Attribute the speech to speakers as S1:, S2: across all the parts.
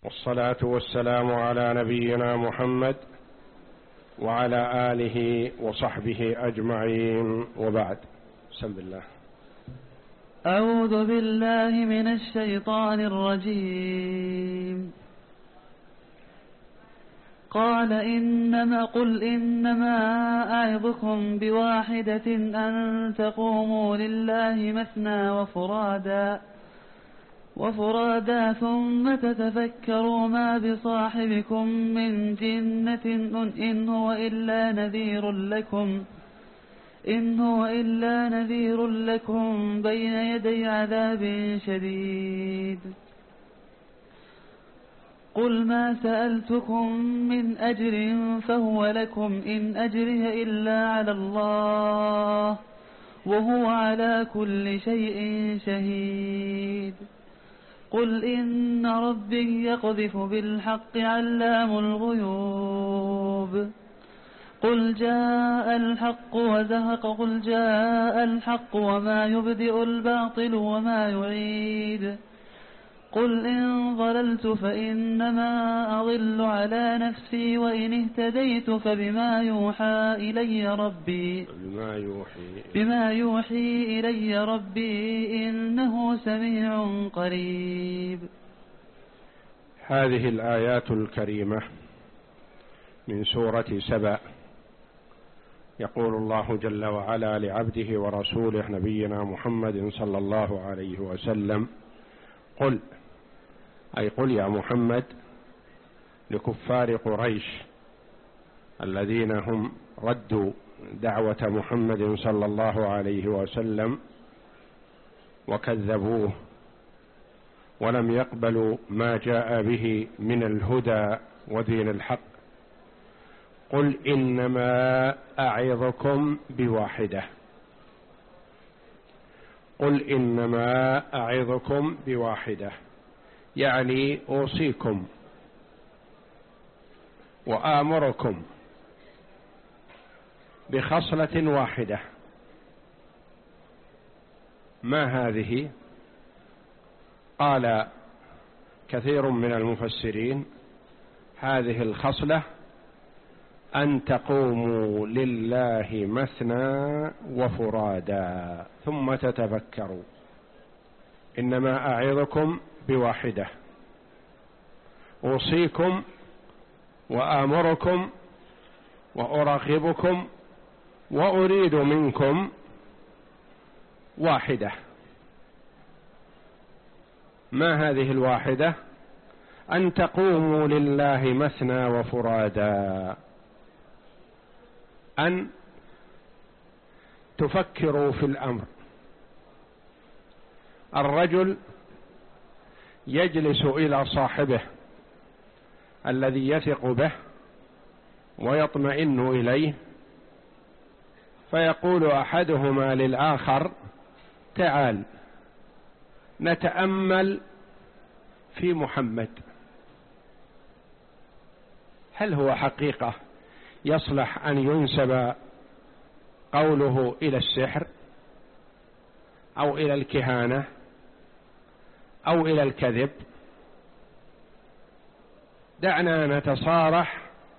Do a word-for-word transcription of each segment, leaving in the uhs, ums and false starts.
S1: والصلاة والسلام على نبينا محمد وعلى آله وصحبه أجمعين، وبعد. بسم الله.
S2: أعوذ بالله من الشيطان الرجيم. قال إنما قل إنما أعظكم بواحدة أن تقوموا لله مثنى وفرادا وفرادا ثم تتفكروا ما بصاحبكم من جنة إن هو إلا نذير لكم إن هو إلا نذير لكم بين يدي عذاب شديد. قل ما سألتكم من أجر فهو لكم إن أجري إلا على الله وهو على كل شيء شهيد. قل إن ربي يقذف بالحق علام الغيوب. قل جاء الحق وزهق قل جاء الحق وما يبدئ الباطل وما يعيد. قل إن ضللت فإنما أضل على نفسي وإن اهتديت فبما يوحى إلي ربي
S1: بما يوحي,
S2: بما يوحي إلي ربي إنه سميع قريب.
S1: هذه الآيات الكريمة من سورة سبأ يقول الله جل وعلا لعبده ورسوله نبينا محمد صلى الله عليه وسلم: قل، أي قل يا محمد لكفار قريش الذين هم ردوا دعوة محمد صلى الله عليه وسلم وكذبوه ولم يقبلوا ما جاء به من الهدى ودين الحق: قل إنما أعظكم بواحدة قل إنما أعظكم بواحدة يعني أوصيكم وآمركم بخصلة واحدة. ما هذه؟ قال كثير من المفسرين: هذه الخصلة أن تقوموا لله مثنى وفرادا ثم تتفكروا. إنما أعظكم بواحدة، أوصيكم وآمركم وأرغبكم وأريد منكم واحدة. ما هذه الواحدة؟ أن تقوموا لله مثنى وفرادا، أن تفكروا في الأمر. الرجل يجلس إلى صاحبه الذي يثق به ويطمئن إليه، فيقول أحدهما للآخر: تعال نتأمل في محمد، هل هو حقيقة يصلح أن ينسب قوله إلى السحر أو إلى الكهانة أو إلى الكذب؟ دعنا نتصارح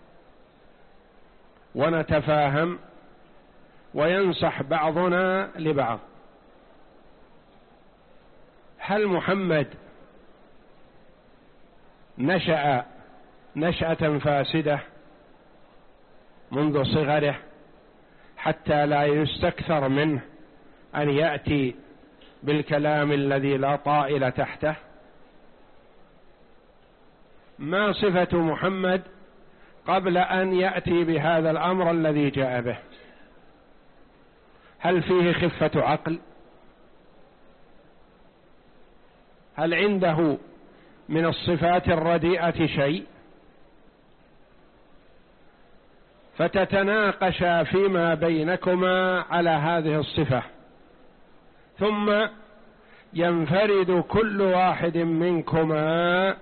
S1: ونتفاهم وينصح بعضنا لبعض. هل محمد نشأ نشأة فاسدة منذ صغره حتى لا يستكثر منه أن يأتي بالكلام الذي لا طائل تحته؟ ما صفة محمد قبل أن يأتي بهذا الأمر الذي جاء به؟ هل فيه خفة عقل؟ هل عنده من الصفات الرديئة شيء؟ فتتناقشا فيما بينكما على هذه الصفة، ثم ينفرد كل واحد منكما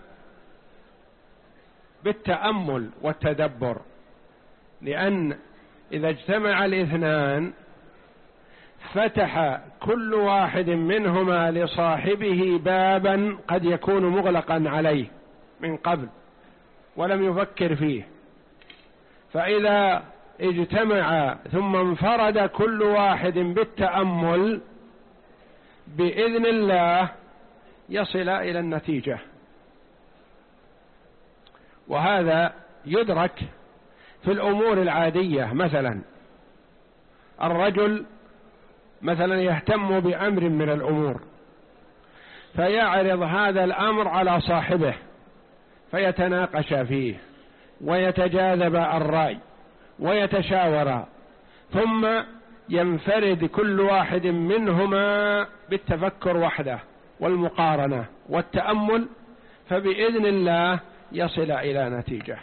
S1: بالتأمل والتدبر، لأن إذا اجتمع الاثنان فتح كل واحد منهما لصاحبه بابا قد يكون مغلقا عليه من قبل ولم يفكر فيه، فإذا اجتمع ثم انفرد كل واحد بالتأمل بإذن الله يصل إلى النتيجة. وهذا يدرك في الأمور العادية. مثلا الرجل مثلا يهتم بأمر من الأمور فيعرض هذا الأمر على صاحبه فيتناقش فيه ويتجاذب الرأي ويتشاورا، ثم ينفرد كل واحد منهما بالتفكر وحده والمقارنة والتأمل، فبإذن الله يصل إلى نتيجة.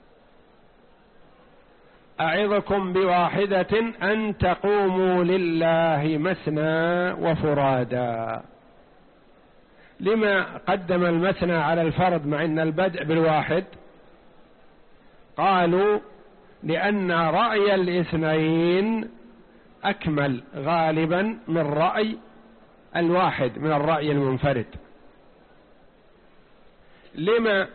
S1: أعظكم بواحدة أن تقوموا لله مثنى وفرادا. لما قدم المثنى على الفرد مع أن البدء بالواحد؟ قالوا لأن رأي الاثنين أكمل غالبا من رأي الواحد، من الرأي المنفرد. لما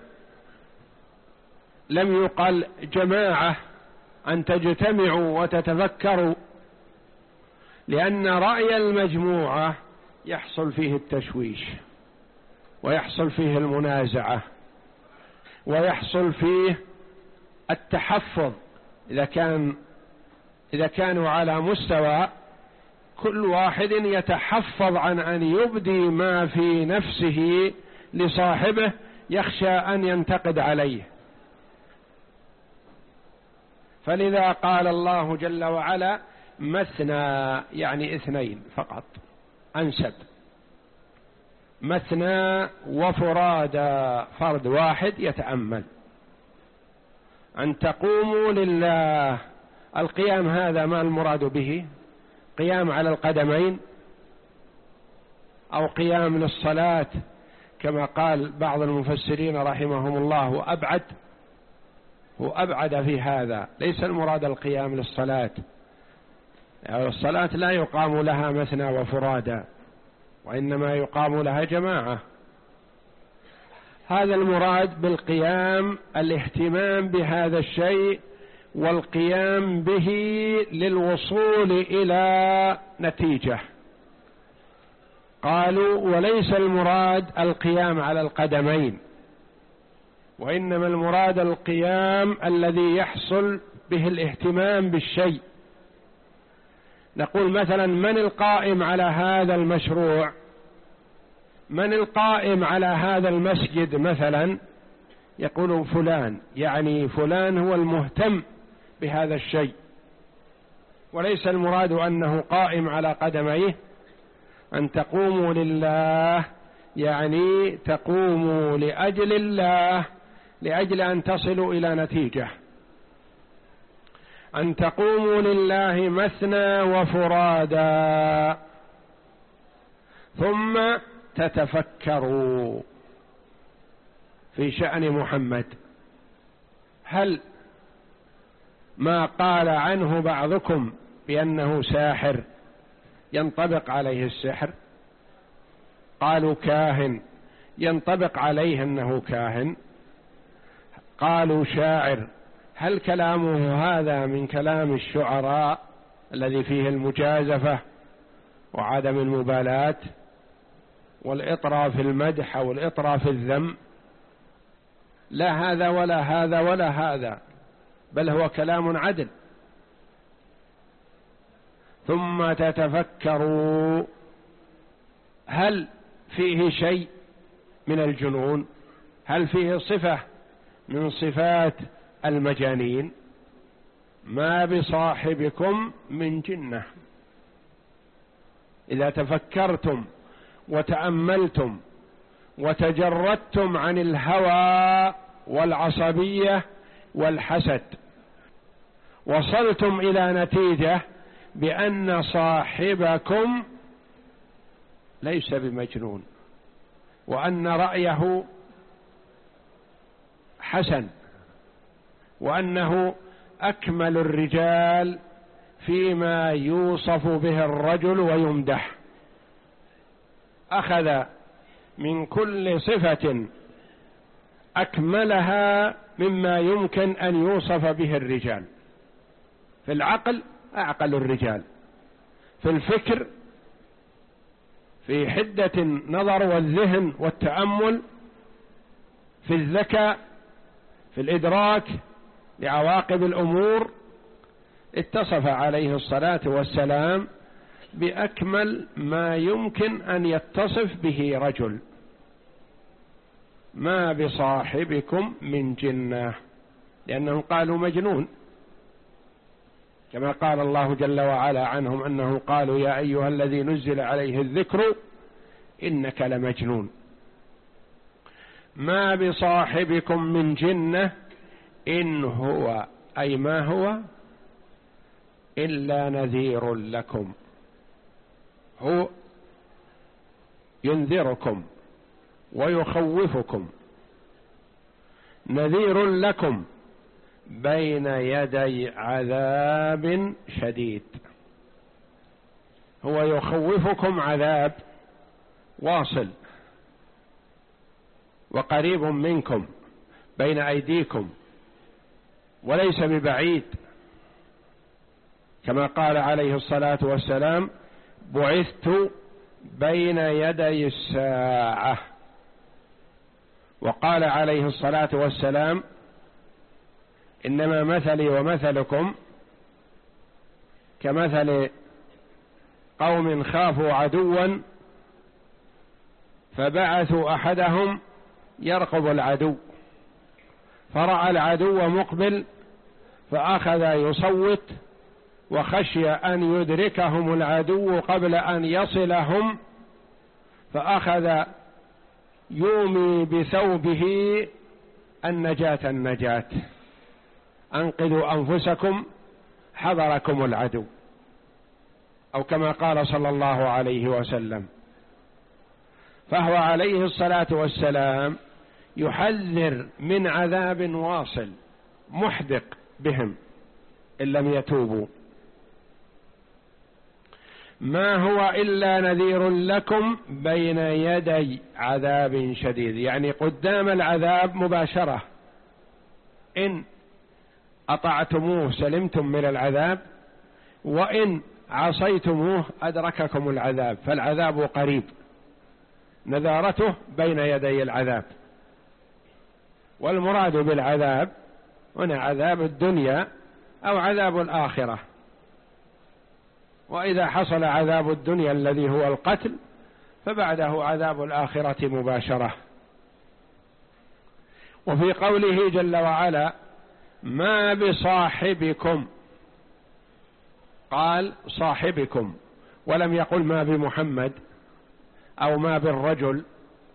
S1: لم يقل جماعة أن تجتمعوا وتتفكروا؟ لأن رأي المجموعة يحصل فيه التشويش ويحصل فيه المنازعة ويحصل فيه التحفظ. إذا كان إذا كانوا على مستوى كل واحد يتحفظ عن أن يبدي ما في نفسه لصاحبه، يخشى أن ينتقد عليه. فلذا قال الله جل وعلا مثنى، يعني اثنين فقط أنسب. مثنى وفرادا، فرد واحد يتأمل. أن تقوموا لله. القيام هذا ما المراد به؟ قيام على القدمين أو قيام للصلاة كما قال بعض المفسرين رحمهم الله، وأبعد هو أبعد في هذا. ليس المراد القيام للصلاة، يعني الصلاة لا يقام لها مثنى وفرادا، وإنما يقام لها جماعة. هذا المراد بالقيام الاهتمام بهذا الشيء والقيام به للوصول إلى نتيجة. قالوا وليس المراد القيام على القدمين، وإنما المراد القيام الذي يحصل به الاهتمام بالشيء. نقول مثلا من القائم على هذا المشروع؟ من القائم على هذا المسجد مثلا؟ يقول فلان، يعني فلان هو المهتم بهذا الشيء، وليس المراد أنه قائم على قدميه. أن تقوموا لله يعني تقوموا لأجل الله، لأجل أن تصلوا إلى نتيجة. أن تقوموا لله مثنى وفرادا ثم تتفكروا في شأن محمد. هل ما قال عنه بعضكم بأنه ساحر ينطبق عليه السحر؟ قالوا كاهن ينطبق عليه أنه كاهن. قالوا شاعر، هل كلامه هذا من كلام الشعراء الذي فيه المجازفة وعدم المبالاة والإطراء في المدح والإطراء في الذم؟ لا هذا ولا هذا ولا هذا، بل هو كلام عدل. ثم تتفكروا، هل فيه شيء من الجنون؟ هل فيه صفة من صفات المجانين؟ ما بصاحبكم من جنة. إذا تفكرتم وتأملتم وتجردتم عن الهوى والعصبية والحسد، وصلتم إلى نتيجة بأن صاحبكم ليس بمجنون، وأن رأيه حسن، وأنه أكمل الرجال فيما يوصف به الرجل ويمدح. أخذ من كل صفة أكملها مما يمكن أن يوصف به الرجال. في العقل أعقل الرجال، في الفكر، في حدة النظر والذهن والتأمل، في الذكاء، في الإدراك لعواقب الأمور، اتصف عليه الصلاة والسلام بأكمل ما يمكن أن يتصف به رجل. ما بصاحبكم من جنة، لأنهم قالوا مجنون، كما قال الله جل وعلا عنهم أنه قالوا يا أيها الذي نزل عليه الذكر إنك لمجنون. ما بصاحبكم من جنة إن هو أي ما هو إلا نذير لكم، هو ينذركم ويخوفكم، نذير لكم بين يدي عذاب شديد. هو يخوفكم عذاب واصل وقريب منكم بين أيديكم وليس ببعيد، كما قال عليه الصلاة والسلام بعثت بين يدي الساعة. وقال عليه الصلاة والسلام إنما مثلي ومثلكم كمثل قوم خافوا عدوا فبعثوا أحدهم يرقب العدو، فرأى العدو مقبل فأخذ يصوت وخشي أن يدركهم العدو قبل أن يصلهم، فأخذ يومي بثوبه النجاة النجاة، أنقذوا أنفسكم حضركم العدو، أو كما قال صلى الله عليه وسلم. فهو عليه الصلاة والسلام يحذر من عذاب واصل محدق بهم إن لم يتوبوا. ما هو إلا نذير لكم بين يدي عذاب شديد، يعني قدام العذاب مباشرة، إن أطعتموه سلمتم من العذاب، وإن عصيتموه أدرككم العذاب، فالعذاب قريب، نذارته بين يدي العذاب. والمراد بالعذاب هنا عذاب الدنيا أو عذاب الآخرة، وإذا حصل عذاب الدنيا الذي هو القتل فبعده عذاب الآخرة مباشرة. وفي قوله جل وعلا ما بصاحبكم، قال صاحبكم ولم يقل ما بمحمد أو ما بالرجل،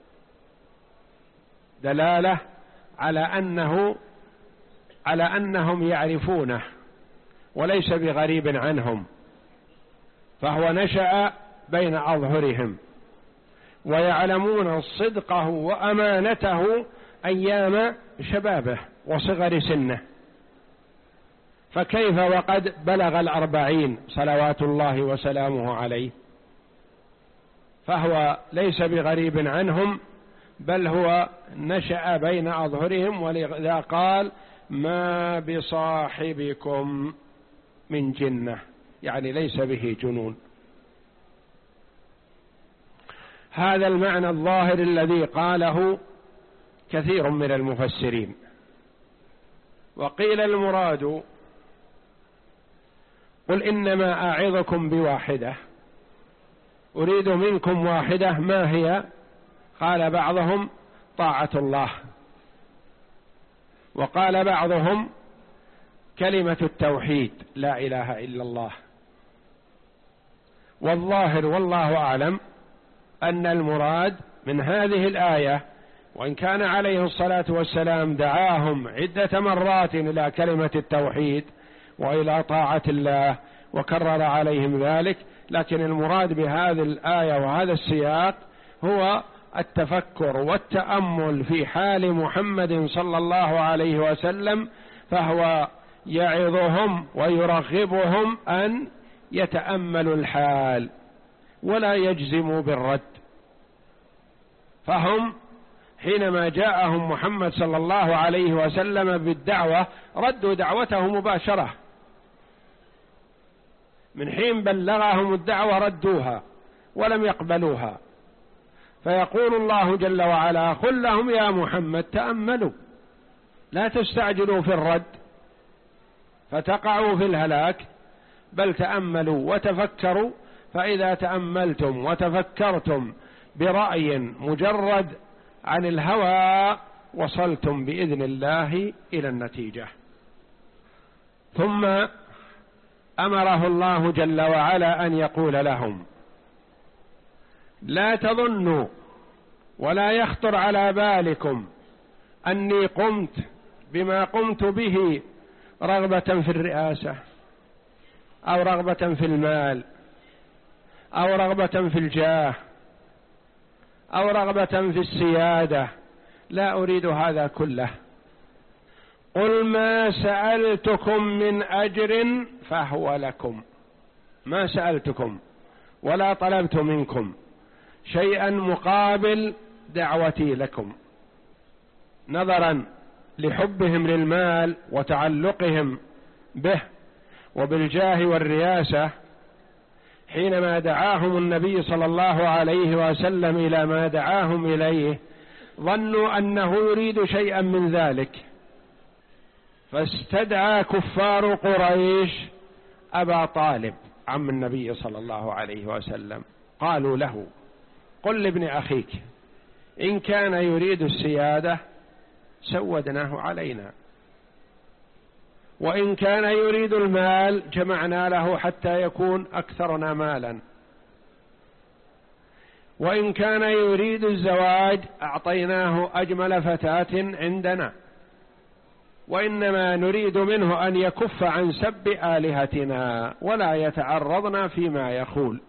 S1: دلالة على أنه على أنهم يعرفونه وليس بغريب عنهم، فهو نشأ بين أظهرهم ويعلمون صدقه وأمانته أيام شبابه وصغر سنه، فكيف وقد بلغ الأربعين صلوات الله وسلامه عليه؟ فهو ليس بغريب عنهم، بل هو نشأ بين أظهرهم، ولذا قال ما بصاحبكم من جنة، يعني ليس به جنون. هذا المعنى الظاهر الذي قاله كثير من المفسرين. وقيل المراد قل إنما أعظكم بواحدة، أريد منكم واحدة، ما هي؟ قال بعضهم طاعة الله، وقال بعضهم كلمة التوحيد لا إله إلا الله. والظاهر والله أعلم أن المراد من هذه الآية، وإن كان عليه الصلاة والسلام دعاهم عدة مرات إلى كلمة التوحيد وإلى طاعة الله وكرر عليهم ذلك، لكن المراد بهذه الآية وهذا السياق هو التفكر والتأمل في حال محمد صلى الله عليه وسلم، فهو يعظهم ويرغبهم أن يتأملوا الحال ولا يجزموا بالرد. فهم حينما جاءهم محمد صلى الله عليه وسلم بالدعوة ردوا دعوته مباشرة، من حين بلغهم الدعوة ردوها ولم يقبلوها. فيقول الله جل وعلا: قل لهم يا محمد تأملوا، لا تستعجلوا في الرد فتقعوا في الهلاك، بل تأملوا وتفكروا، فإذا تأملتم وتفكرتم برأي مجرد عن الهوى وصلتم بإذن الله إلى النتيجة. ثم أمره الله جل وعلا أن يقول لهم: لا تظنوا ولا يخطر على بالكم أني قمت بما قمت به رغبة في الرئاسة أو رغبة في المال أو رغبة في الجاه أو رغبة في السيادة، لا أريد هذا كله. قل ما سألتكم من أجر فهو لكم، ما سألتكم ولا طلبت منكم شيئا مقابل دعوتي لكم، نظرا لحبهم للمال وتعلقهم به وبالجاه والرياسة. حينما دعاهم النبي صلى الله عليه وسلم إلى ما دعاهم إليه ظنوا أنه يريد شيئا من ذلك، فاستدعى كفار قريش أبا طالب عم النبي صلى الله عليه وسلم، قالوا له: قل لابن أخيك إن كان يريد السيادة سودناه علينا، وإن كان يريد المال جمعنا له حتى يكون أكثرنا مالا، وإن كان يريد الزواج أعطيناه أجمل فتاة عندنا، وإنما نريد منه أن يكف عن سب آلهتنا ولا يتعرضنا فيما يقول.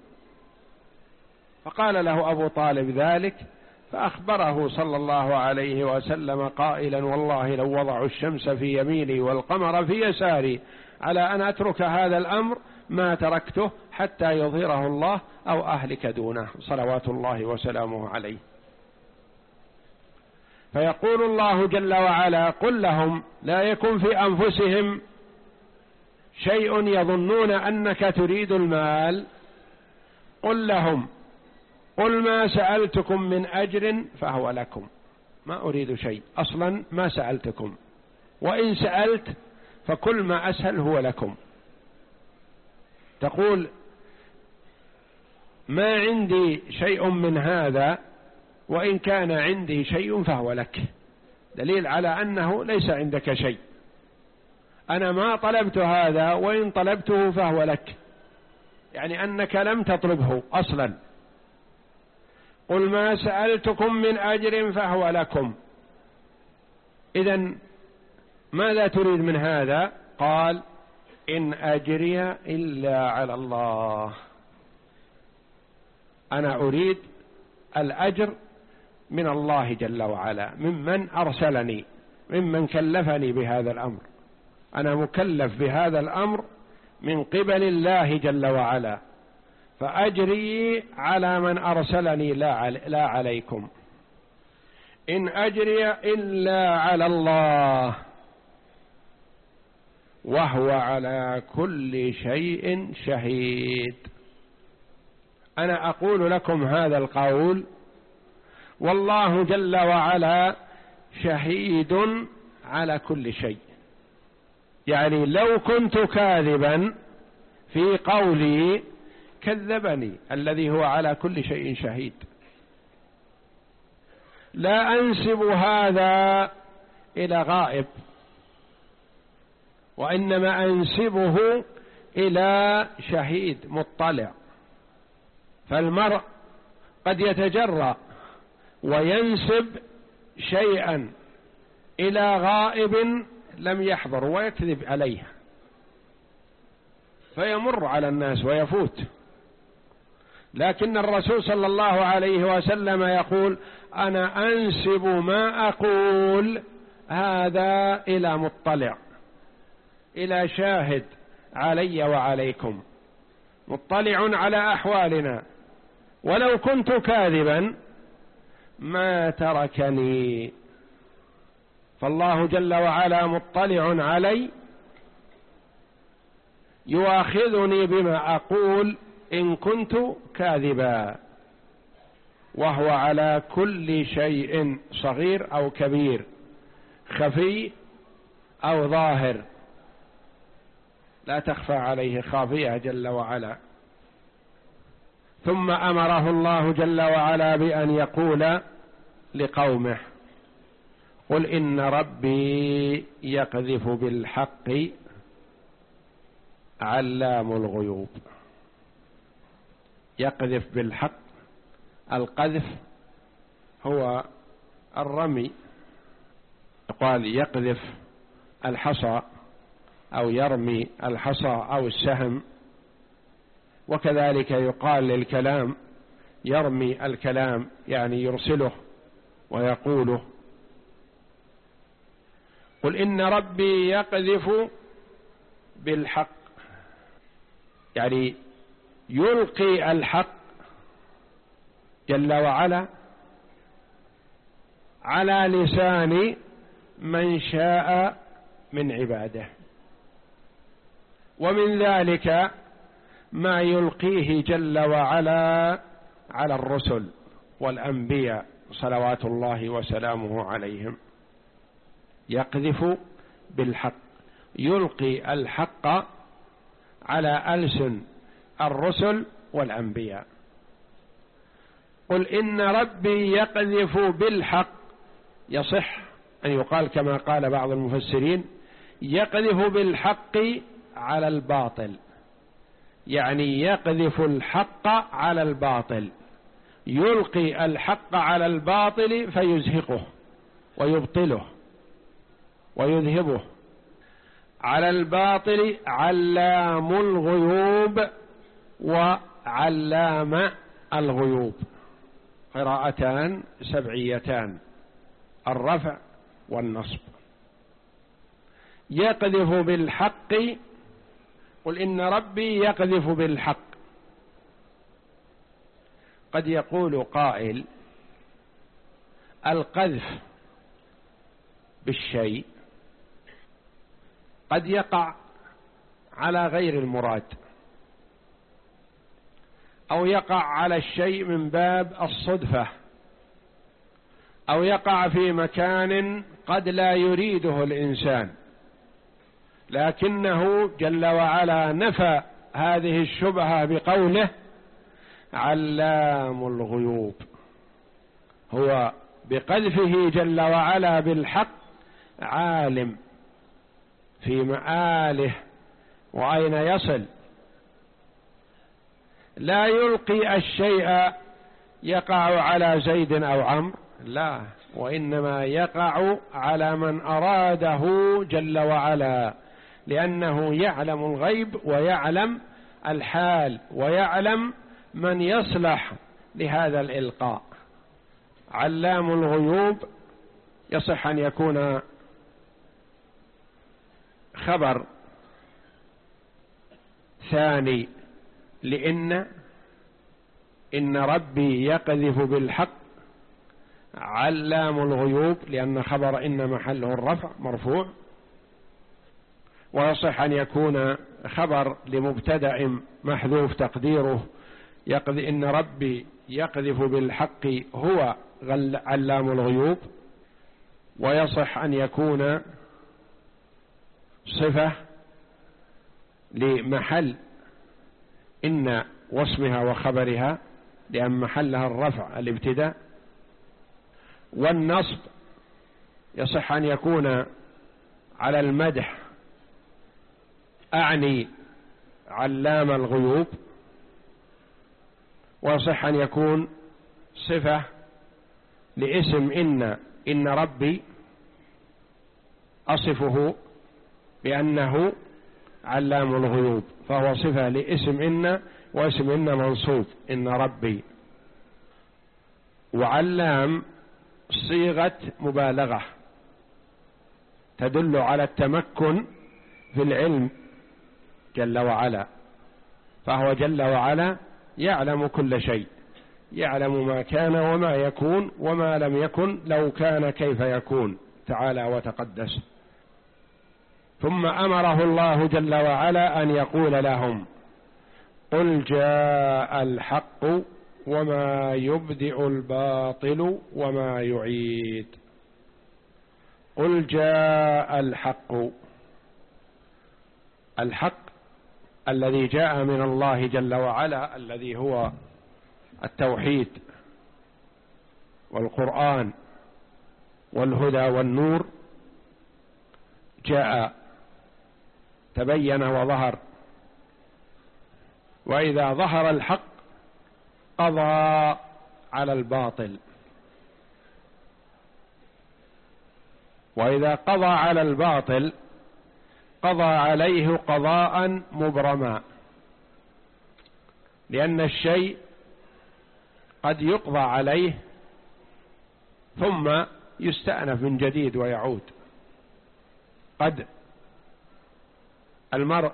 S1: فقال له أبو طالب ذلك، فأخبره صلى الله عليه وسلم قائلا: والله لو وضعوا الشمس في يميني والقمر في يساري على أن أترك هذا الأمر ما تركته حتى يظهره الله أو أهلك دونه صلوات الله وسلامه عليه. فيقول الله جل وعلا: قل لهم لا يكن في أنفسهم شيء يظنون أنك تريد المال، قل لهم: قل ما سألتكم من أجر فهو لكم، ما أريد شيء أصلا، ما سألتكم، وإن سألت فكل ما أسهل هو لكم. تقول: ما عندي شيء من هذا، وإن كان عندي شيء فهو لك، دليل على أنه ليس عندك شيء. أنا ما طلبت هذا، وإن طلبته فهو لك، يعني أنك لم تطلبه أصلا. قل ما سألتكم من أجر فهو لكم، إذن ماذا تريد من هذا؟ قال: إن أجري إلا على الله، أنا أريد الأجر من الله جل وعلا، ممن أرسلني، ممن كلفني بهذا الأمر. أنا مكلف بهذا الأمر من قبل الله جل وعلا، فأجري على من أرسلني لا عليكم. إن أجري إلا على الله وهو على كل شيء شهيد. أنا أقول لكم هذا القول والله جل وعلا شهيد على كل شيء. يعني لو كنت كاذبا في قولي كذبني الذي هو على كل شيء شهيد. لا أنسب هذا إلى غائب، وإنما أنسبه إلى شهيد مطلع. فالمرء قد يتجرأ وينسب شيئا إلى غائب لم يحضر ويكذب عليه فيمر على الناس ويفوت. لكن الرسول صلى الله عليه وسلم يقول: أنا أنسب ما أقول هذا إلى مطلع، إلى شاهد علي وعليكم، مطلع على أحوالنا. ولو كنت كاذبا ما تركني. فالله جل وعلا مطلع علي يؤاخذني بما أقول إن كنت كاذبا، وهو على كل شيء صغير أو كبير، خفي أو ظاهر، لا تخفى عليه خافية جل وعلا. ثم أمره الله جل وعلا بأن يقول لقومه: قل إن ربي يقذف بالحق علام الغيوب. يقذف بالحق، القذف هو الرمي، يقال يقذف الحصى أو يرمي الحصى أو السهم، وكذلك يقال للكلام يرمي الكلام، يعني يرسله ويقوله. قل إن ربي يقذف بالحق، يعني يلقي الحق جل وعلا على لسان من شاء من عباده، ومن ذلك ما يلقيه جل وعلا على الرسل والأنبياء صلوات الله وسلامه عليهم. يقذف بالحق، يلقي الحق على ألسن الرسل والأنبياء. قل إن ربي يقذف بالحق، يصح أن يقال كما قال بعض المفسرين: يقذف بالحق على الباطل، يعني يقذف الحق على الباطل، يلقي الحق على الباطل فيزهقه ويبطله ويذهبه. على الباطل علام الغيوب وعلام الغيوب، قراءتان سبعيتان، الرفع والنصب. يقذف بالحق، قل إن ربي يقذف بالحق. قد يقول قائل: القذف بالشيء قد يقع على غير المراد، أو يقع على الشيء من باب الصدفة، أو يقع في مكان قد لا يريده الإنسان، لكنه جل وعلا نفى هذه الشبهة بقوله: علام الغيوب. هو بقذفه جل وعلا بالحق عالم في مآله وأين يصل. لا يلقي الشيء يقع على زيد أو عمرو، لا، وإنما يقع على من أراده جل وعلا، لأنه يعلم الغيب ويعلم الحال ويعلم من يصلح لهذا الإلقاء. علام الغيوب يصح أن يكون خبر ثاني لإن إن ربي يقذف بالحق علام الغيوب، لأن خبر إن محله الرفع مرفوع. ويصح أن يكون خبر لمبتدأ محذوف تقديره يقذف إن ربي يقذف بالحق هو علام الغيوب. ويصح أن يكون صفة لمحل إن واسمها وخبرها، لأن محلها الرفع الابتداء. والنصب يصح أن يكون على المدح، أعني علام الغيوب. ويصح أن يكون صفة لاسم إن إن ربي، أصفه بأنه علام الغيوب، فهو صفة لاسم إن، واسم إن منصوب إن ربي. وعلام صيغة مبالغة تدل على التمكن في العلم جل وعلا، فهو جل وعلا يعلم كل شيء، يعلم ما كان وما يكون وما لم يكن لو كان كيف يكون تعالى وتقدس. ثم أمره الله جل وعلا أن يقول لهم: قل جاء الحق وما يبدئ الباطل وما يعيد. قل جاء الحق، الحق الذي جاء من الله جل وعلا الذي هو التوحيد والقرآن والهدى والنور، جاء تبين وظهر. وإذا ظهر الحق قضى على الباطل، وإذا قضى على الباطل قضى عليه قضاء مبرما، لأن الشيء قد يقضى عليه ثم يستأنف من جديد ويعود. قد المرء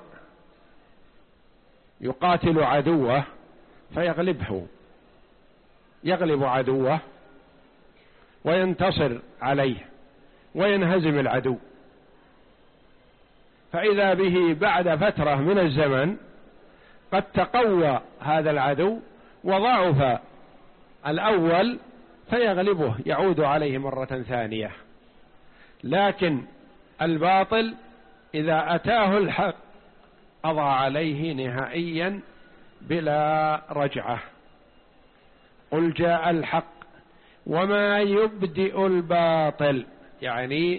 S1: يقاتل عدوه فيغلبه، يغلب عدوه وينتصر عليه وينهزم العدو، فإذا به بعد فترة من الزمن قد تقوى هذا العدو وضعف الأول فيغلبه، يعود عليه مرة ثانية. لكن الباطل إذا أتاه الحق قضى عليه نهائيا بلا رجعة. قل جاء الحق وما يبدئ الباطل، يعني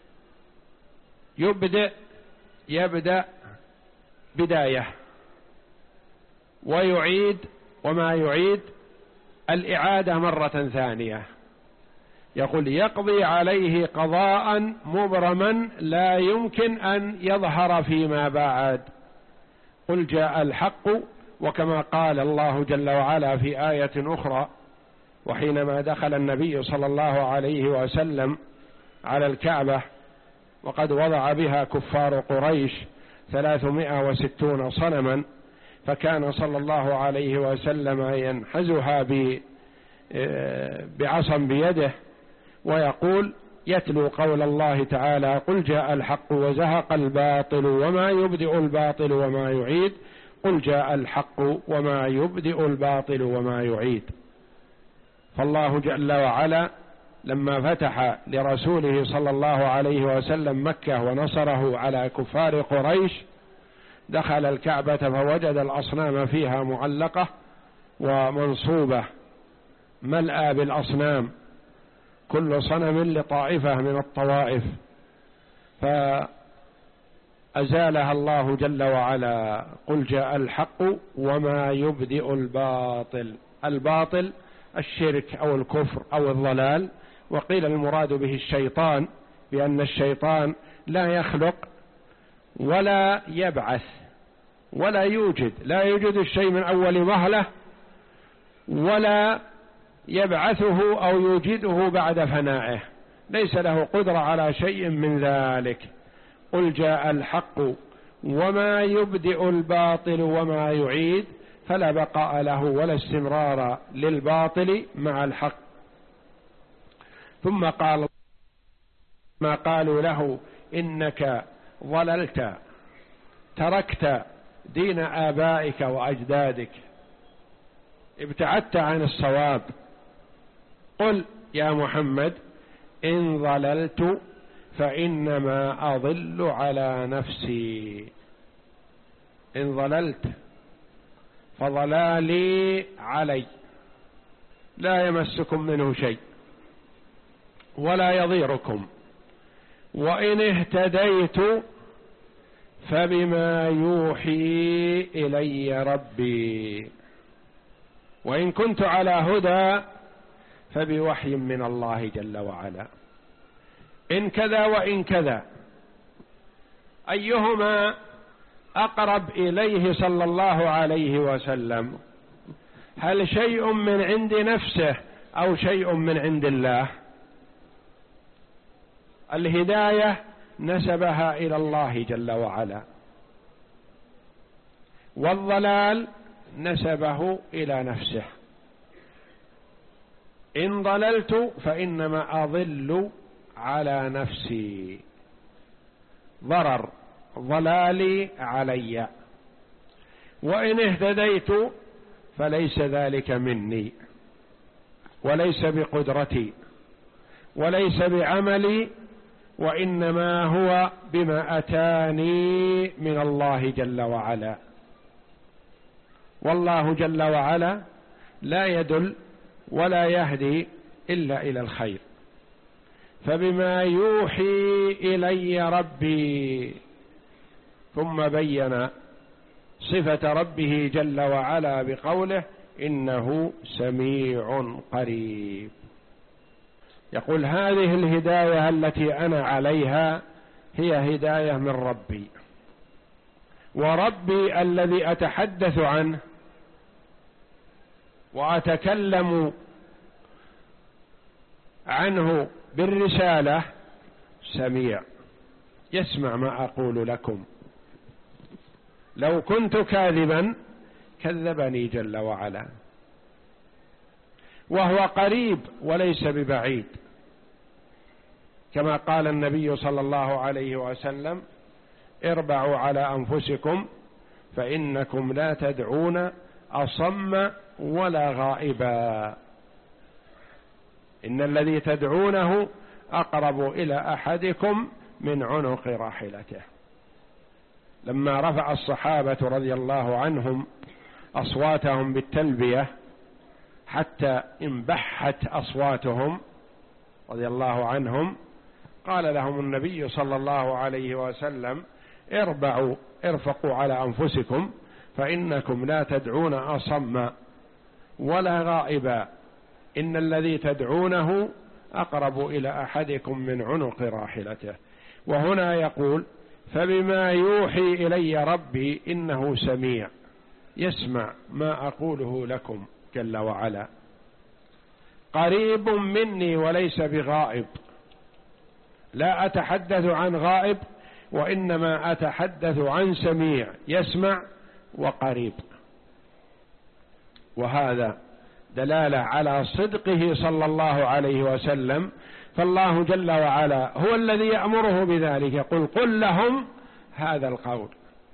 S1: يبدأ يبدأ بداية، ويعيد وما يعيد الإعادة مرة ثانية. يقول يقضي عليه قضاء مبرما لا يمكن أن يظهر فيما بعد. قل جاء الحق، وكما قال الله جل وعلا في آية أخرى: وحينما دخل النبي صلى الله عليه وسلم على الكعبة وقد وضع بها كفار قريش ثلاثمائة وستون صنما، فكان صلى الله عليه وسلم ينحزها بعصا بيده ويقول يتلو قول الله تعالى: قل جاء الحق وزهق الباطل وما يبدئ الباطل وما يعيد. قل جاء الحق وما يبدئ الباطل وما يعيد. فالله جل وعلا لما فتح لرسوله صلى الله عليه وسلم مكة ونصره على كفار قريش، دخل الكعبة فوجد الأصنام فيها معلقة ومنصوبة ملأى بالأصنام، كل صنم لطائفة من الطوائف، فأزالها الله جل وعلا. قل جاء الحق وما يبدئ الباطل، الباطل الشرك أو الكفر أو الضلال، وقيل المراد به الشيطان، بأن الشيطان لا يخلق ولا يبعث ولا يوجد، لا يوجد الشيء من أول مهلة ولا يبعثه أو يوجده بعد فنائه، ليس له قدرة على شيء من ذلك. قل جاء الحق وما يبدئ الباطل وما يعيد، فلا بقاء له ولا استمرار للباطل مع الحق. ثم قال ما قالوا له: إنك ضللت، تركت دين آبائك وأجدادك، ابتعدت عن الصواب. قل يا محمد: إن ضللت فإنما أضل على نفسي. إن ضللت فضلالي علي، لا يمسكم منه شيء ولا يضيركم، وإن اهتديت فبما يوحي إلي ربي، وإن كنت على هدى فبوحي من الله جل وعلا. إن كذا وإن كذا، أيهما أقرب إليه صلى الله عليه وسلم؟ هل شيء من عند نفسه أو شيء من عند الله؟ الهداية نسبها إلى الله جل وعلا، والضلال نسبه إلى نفسه. إن ضللت فإنما أضل على نفسي، ضرر ضلالي علي، وإن اهتديت فليس ذلك مني وليس بقدرتي وليس بعملي، وإنما هو بما أتاني من الله جل وعلا. والله جل وعلا لا يدل ولا يهدي إلا إلى الخير، فبما يوحي إلي ربي، ثم بين صفة ربه جل وعلا بقوله إنه سميع قريب. يقول هذه الهداية التي أنا عليها هي هداية من ربي، وربي الذي أتحدث عنه وأتكلم عنه بالرسالة سميع، يسمع ما أقول لكم. لو كنت كاذبا كذبني جل وعلا، وهو قريب وليس ببعيد، كما قال النبي صلى الله عليه وسلم اربعوا على أنفسكم فإنكم لا تدعون أصم ولا غائبا، إن الذي تدعونه أقرب إلى أحدكم من عنق راحلته. لما رفع الصحابة رضي الله عنهم أصواتهم بالتلبية حتى انبحت أصواتهم رضي الله عنهم، قال لهم النبي صلى الله عليه وسلم اربعوا ارفقوا على أنفسكم فإنكم لا تدعون أصم ولا غائبا، إن الذي تدعونه أقرب إلى أحدكم من عنق راحلته. وهنا يقول فبما يوحي إلي ربي إنه سميع، يسمع ما أقوله لكم جل وعلا، قريب مني وليس بغائب، لا أتحدث عن غائب وإنما أتحدث عن سميع يسمع وقريب. وهذا دلالة على صدقه صلى الله عليه وسلم، فالله جل وعلا هو الذي يأمره بذلك، يقول قل لهم هذا القول،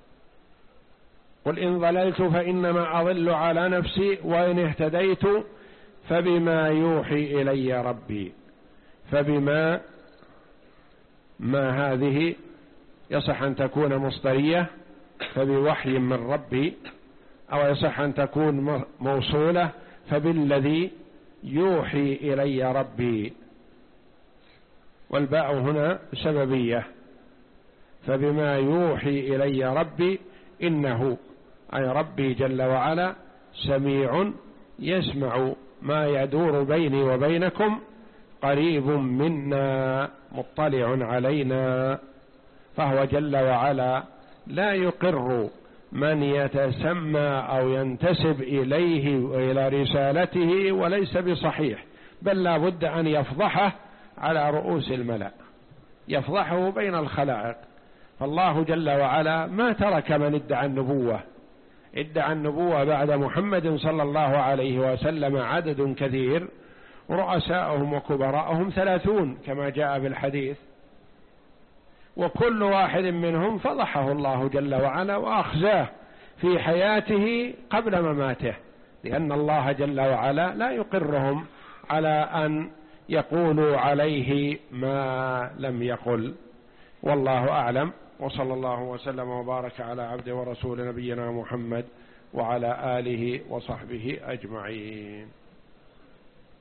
S1: قل إن ضللت فإنما أضل على نفسي وإن اهتديت فبما يوحي إلي ربي. فبما ما هذه يصح أن تكون مصدرية فبوحي من ربي، أو يصح أن تكون موصولة فبالذي يوحي إلي ربي، والباء هنا سببية، فبما يوحي إلي ربي إنه أي ربي جل وعلا سميع يسمع ما يدور بيني وبينكم، قريب منا مطلع علينا. فهو جل وعلا لا يقر من يتسمى أو ينتسب إليه وإلى رسالته وليس بصحيح، بل لا بد أن يفضحه على رؤوس الملأ، يفضحه بين الخلائق. فالله جل وعلا ما ترك من ادعى النبوة، ادعى النبوة بعد محمد صلى الله عليه وسلم عدد كثير، رؤساءهم وكبراءهم ثلاثون كما جاء في الحديث، وكل واحد منهم فضحه الله جل وعلا وأخزاه في حياته قبل مماته، لأن الله جل وعلا لا يقرهم على أن يقولوا عليه ما لم يقل. والله أعلم، وصلى الله وسلم وبارك على عبده ورسول نبينا محمد وعلى آله وصحبه أجمعين.